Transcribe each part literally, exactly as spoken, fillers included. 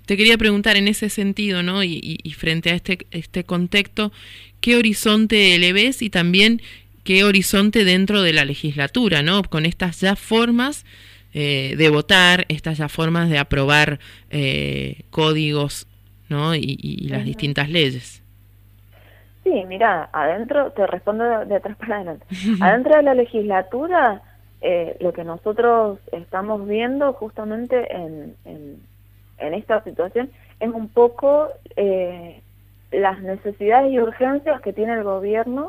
te quería preguntar en ese sentido, ¿no? Y, y, y frente a este, este contexto, ¿qué horizonte le ves y también qué horizonte dentro de la legislatura, ¿no? Con estas ya formas eh, de votar, estas ya formas de aprobar eh, códigos, ¿no? Y, y, y las Ujú. distintas leyes. Sí, mira, adentro, te respondo de, de atrás para adelante. Adentro de la legislatura, eh, lo que nosotros estamos viendo justamente en, en, en esta situación es un poco eh, las necesidades y urgencias que tiene el gobierno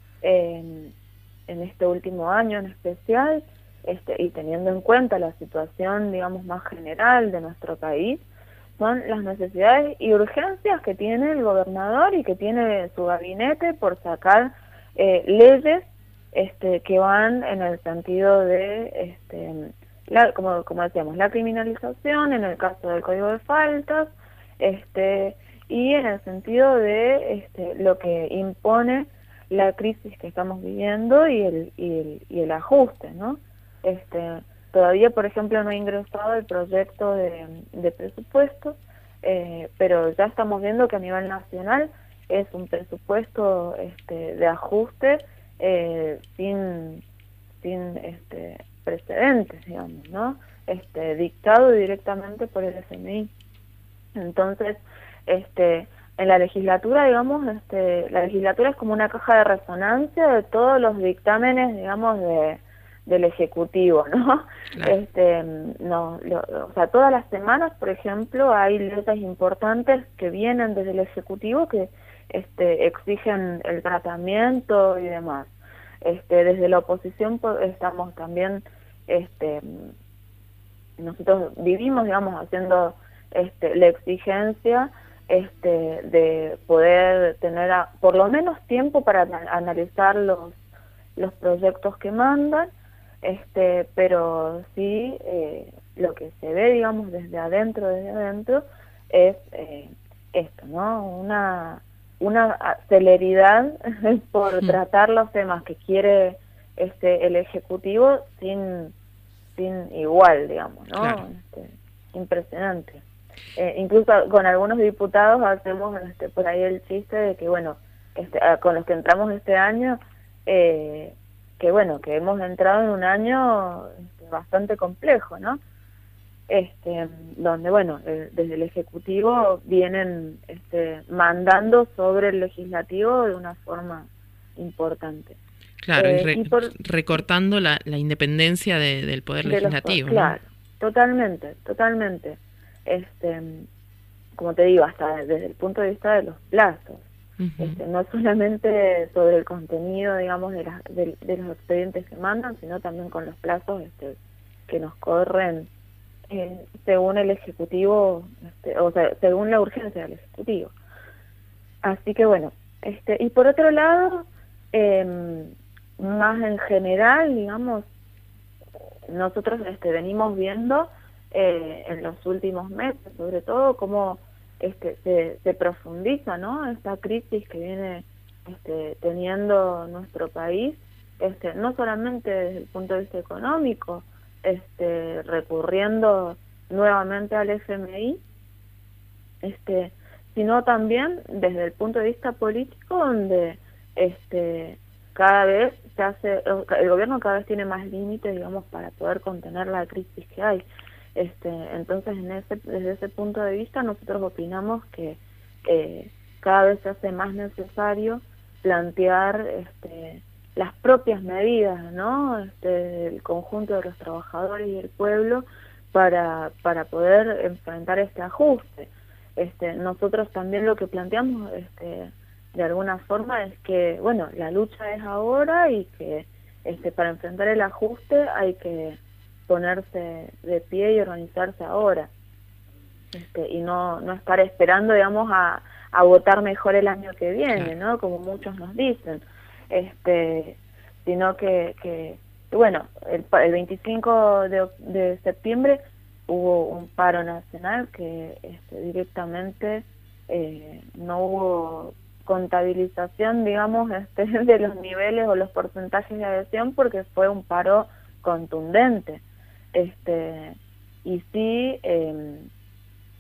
en, en este último año en especial, este, y teniendo en cuenta la situación, digamos, más general de nuestro país, son las necesidades y urgencias que tiene el gobernador y que tiene su gabinete por sacar eh, leyes este, que van en el sentido de, este, la, como, como decíamos, la criminalización en el caso del Código de Faltas, este, y en el sentido de este, lo que impone la crisis que estamos viviendo y el, y el, y el ajuste, ¿no? Este, todavía, por ejemplo, no ha ingresado el proyecto de, de presupuesto, eh, pero ya estamos viendo que a nivel nacional es un presupuesto este, de ajuste eh, sin, sin este, precedentes, digamos, ¿no? Este, dictado directamente por el F M I. Entonces, este, en la legislatura, digamos, este, la legislatura es como una caja de resonancia de todos los dictámenes, digamos, de del ejecutivo, ¿no? Claro. Este, no, lo, o sea, todas las semanas, por ejemplo, hay leyes importantes que vienen desde el ejecutivo que este, exigen el tratamiento y demás. Este, desde la oposición estamos también, este, nosotros vivimos, digamos, haciendo este, la exigencia este, de poder tener a, por lo menos tiempo para analizar los, los proyectos que mandan, este, pero sí eh, lo que se ve, digamos, desde adentro, desde adentro, es eh, esto, ¿no? Una, una celeridad por Mm. tratar los temas que quiere este, el Ejecutivo sin sin igual, digamos, Claro. ¿no? Este, impresionante. Eh, incluso con algunos diputados hacemos este, por ahí el chiste de que, bueno, este, con los que entramos este año, eh, que bueno, que hemos entrado en un año este, bastante complejo, ¿no? Este, donde, bueno, eh, desde el Ejecutivo vienen este, mandando sobre el Legislativo de una forma importante. Claro, y Eh, re y por recortando la, la independencia de, del poder de los legislativo, ¿no? claro, totalmente, totalmente. Este, como te digo, hasta desde el punto de vista de los plazos. Uh-huh. Este, no solamente sobre el contenido, digamos, de, las, de, de los expedientes que mandan, sino también con los plazos este, que nos corren eh, según el Ejecutivo, este, o sea, según la urgencia del Ejecutivo. Así que bueno, este, y por otro lado, eh, más en general, digamos, nosotros este, venimos viendo eh, en los últimos meses, sobre todo, cómo este, se, se profundiza, ¿no? Esta crisis que viene este, teniendo nuestro país, este, no solamente desde el punto de vista económico, este, recurriendo nuevamente al F M I, este, sino también desde el punto de vista político, donde este, cada vez se hace, el gobierno cada vez tiene más límites, digamos, para poder contener la crisis que hay. Este, entonces, en ese, desde ese punto de vista, nosotros opinamos que eh, cada vez se hace más necesario plantear este, las propias medidas, ¿no? Este, del conjunto de los trabajadores y el pueblo para, para poder enfrentar este ajuste. Este, nosotros también lo que planteamos este, de alguna forma es que, bueno, la lucha es ahora y que este, para enfrentar el ajuste hay que ponerse de pie y organizarse ahora. Este, y no, no estar esperando, digamos, a, a votar mejor el año que viene, Claro. ¿no? Como muchos nos dicen. Este, sino que, que bueno, el, el veinticinco de, de septiembre hubo un paro nacional que este, directamente eh, no hubo contabilización, digamos, este, de los niveles o los porcentajes de adhesión porque fue un paro contundente. Este, y sí, eh,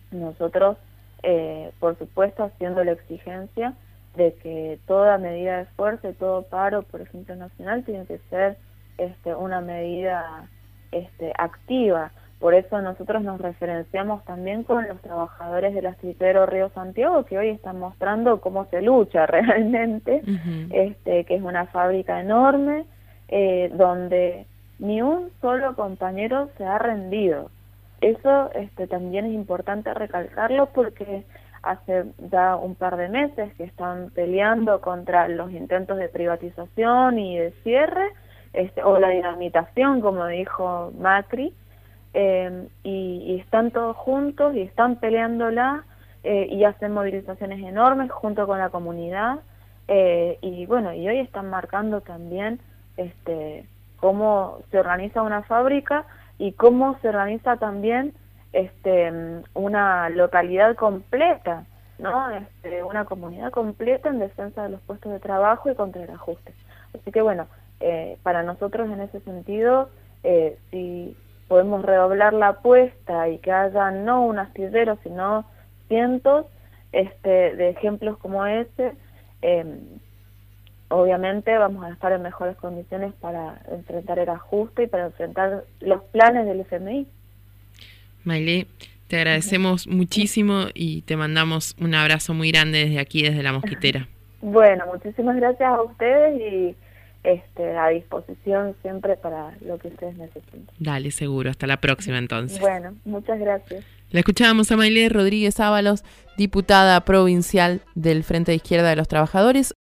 nosotros, eh, por supuesto, haciendo la exigencia de que toda medida de fuerza y todo paro, por ejemplo, nacional, tiene que ser este, una medida este, activa. Por eso nosotros nos referenciamos también con los trabajadores del astillero Río Santiago, que hoy están mostrando cómo se lucha realmente, uh-huh. este, que es una fábrica enorme, eh, donde ni un solo compañero se ha rendido. Eso este, también es importante recalcarlo, porque hace ya un par de meses que están peleando contra los intentos de privatización y de cierre, este, o la dinamitación, como dijo Macri, eh, y, y están todos juntos y están peleándola, eh, y hacen movilizaciones enormes junto con la comunidad, eh, y bueno, y hoy están marcando también este, cómo se organiza una fábrica y cómo se organiza también este, una localidad completa, ¿no? Este, una comunidad completa en defensa de los puestos de trabajo y contra el ajuste. Así que bueno, eh, para nosotros en ese sentido, eh, si podemos redoblar la apuesta y que haya no un astillero, sino cientos este, de ejemplos como ese, eh, obviamente vamos a estar en mejores condiciones para enfrentar el ajuste y para enfrentar los planes del F M I. Maile, te agradecemos muchísimo y te mandamos un abrazo muy grande desde aquí, desde La Mosquitera. Bueno, muchísimas gracias a ustedes y este, a disposición siempre para lo que ustedes necesiten. Dale, seguro. Hasta la próxima entonces. Bueno, muchas gracias. La escuchábamos a Maile Rodríguez Ábalos, diputada provincial del Frente de Izquierda de los Trabajadores.